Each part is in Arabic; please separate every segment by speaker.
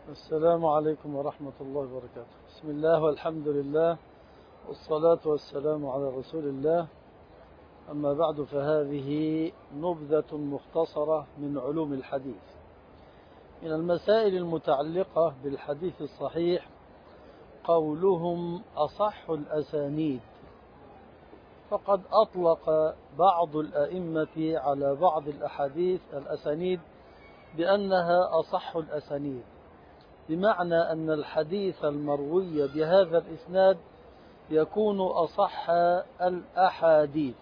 Speaker 1: السلام عليكم ورحمة الله وبركاته. بسم الله والحمد لله والصلاة والسلام على رسول الله. أما بعد، فهذه نبذة مختصرة من علوم الحديث. من المسائل المتعلقة بالحديث الصحيح قولهم أصح الأسانيد، فقد أطلق بعض الأئمة على بعض الأسانيد بأنها أصح الأسانيد، بمعنى أن الحديث المروي بهذا الإسناد يكون أصح الأحاديث.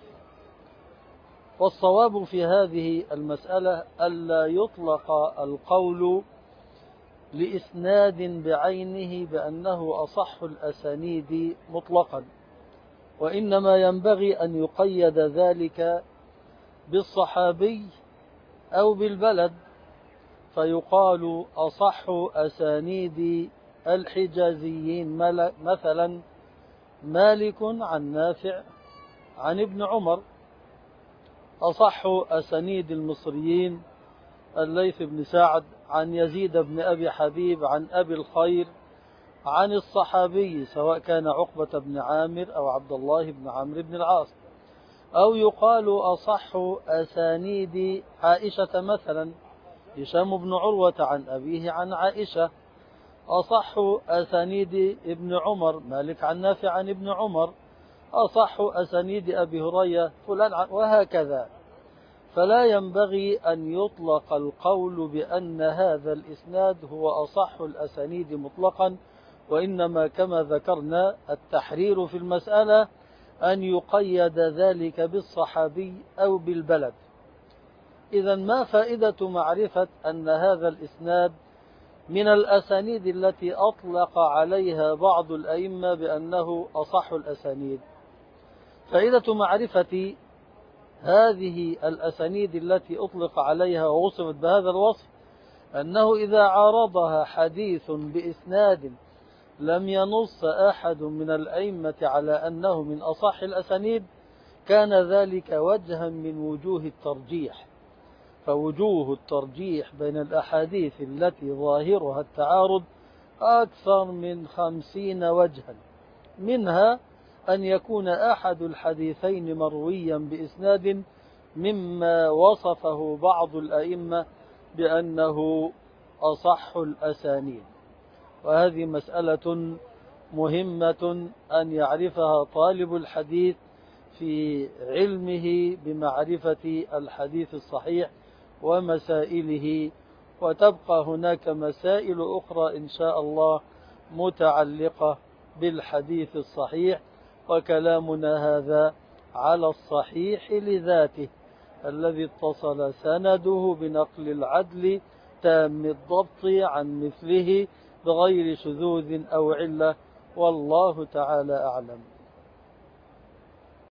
Speaker 1: والصواب في هذه المسألة ألا يطلق القول لإسناد بعينه بأنه أصح الأسانيد مطلقا، وإنما ينبغي أن يقيد ذلك بالصحابي أو بالبلد، فيقال أصح أسانيد الحجازيين مثلا مالك عن نافع عن ابن عمر، أصح أسانيد المصريين الليث بن سعد عن يزيد بن أبي حبيب عن أبي الخير عن الصحابي، سواء كان عقبة بن عامر أو عبد الله بن عمرو بن العاص. أو يقال أصح أسانيد عائشة مثلا هشام بن عروة عن أبيه عن عائشة. أصح أسانيد ابن عمر مالك عن نافع عن ابن عمر. أصح أسانيد أبي هريرة فلان وهكذا. فلا ينبغي أن يطلق القول بأن هذا الإسناد هو أصح الأسانيد مطلقا، وإنما كما ذكرنا التحرير في المسألة أن يقيد ذلك بالصحابي أو بالبلد. إذا ما فائدة معرفة أن هذا الإسناد من الأسانيد التي أطلق عليها بعض الأئمة بأنه أصح الأسانيد؟ فائدة معرفة هذه الأسانيد التي أطلق عليها ووصفت بهذا الوصف أنه إذا عارضها حديث بإسناد لم ينص أحد من الأئمة على أنه من أصح الأسانيد كان ذلك وجها من وجوه الترجيح. فوجوه الترجيح بين الأحاديث التي ظاهرها التعارض أكثر من 50 وجها، منها أن يكون أحد الحديثين مرويا بإسناد مما وصفه بعض الأئمة بأنه أصح الأسانيد. وهذه مسألة مهمة أن يعرفها طالب الحديث في علمه بمعرفة الحديث الصحيح ومسائله، وتبقى هناك مسائل أخرى إن شاء الله متعلقة بالحديث الصحيح، وكلامنا هذا على الصحيح لذاته الذي اتصل سنده بنقل العدل تام الضبط عن مثله بغير شذوذ أو علة، والله تعالى أعلم.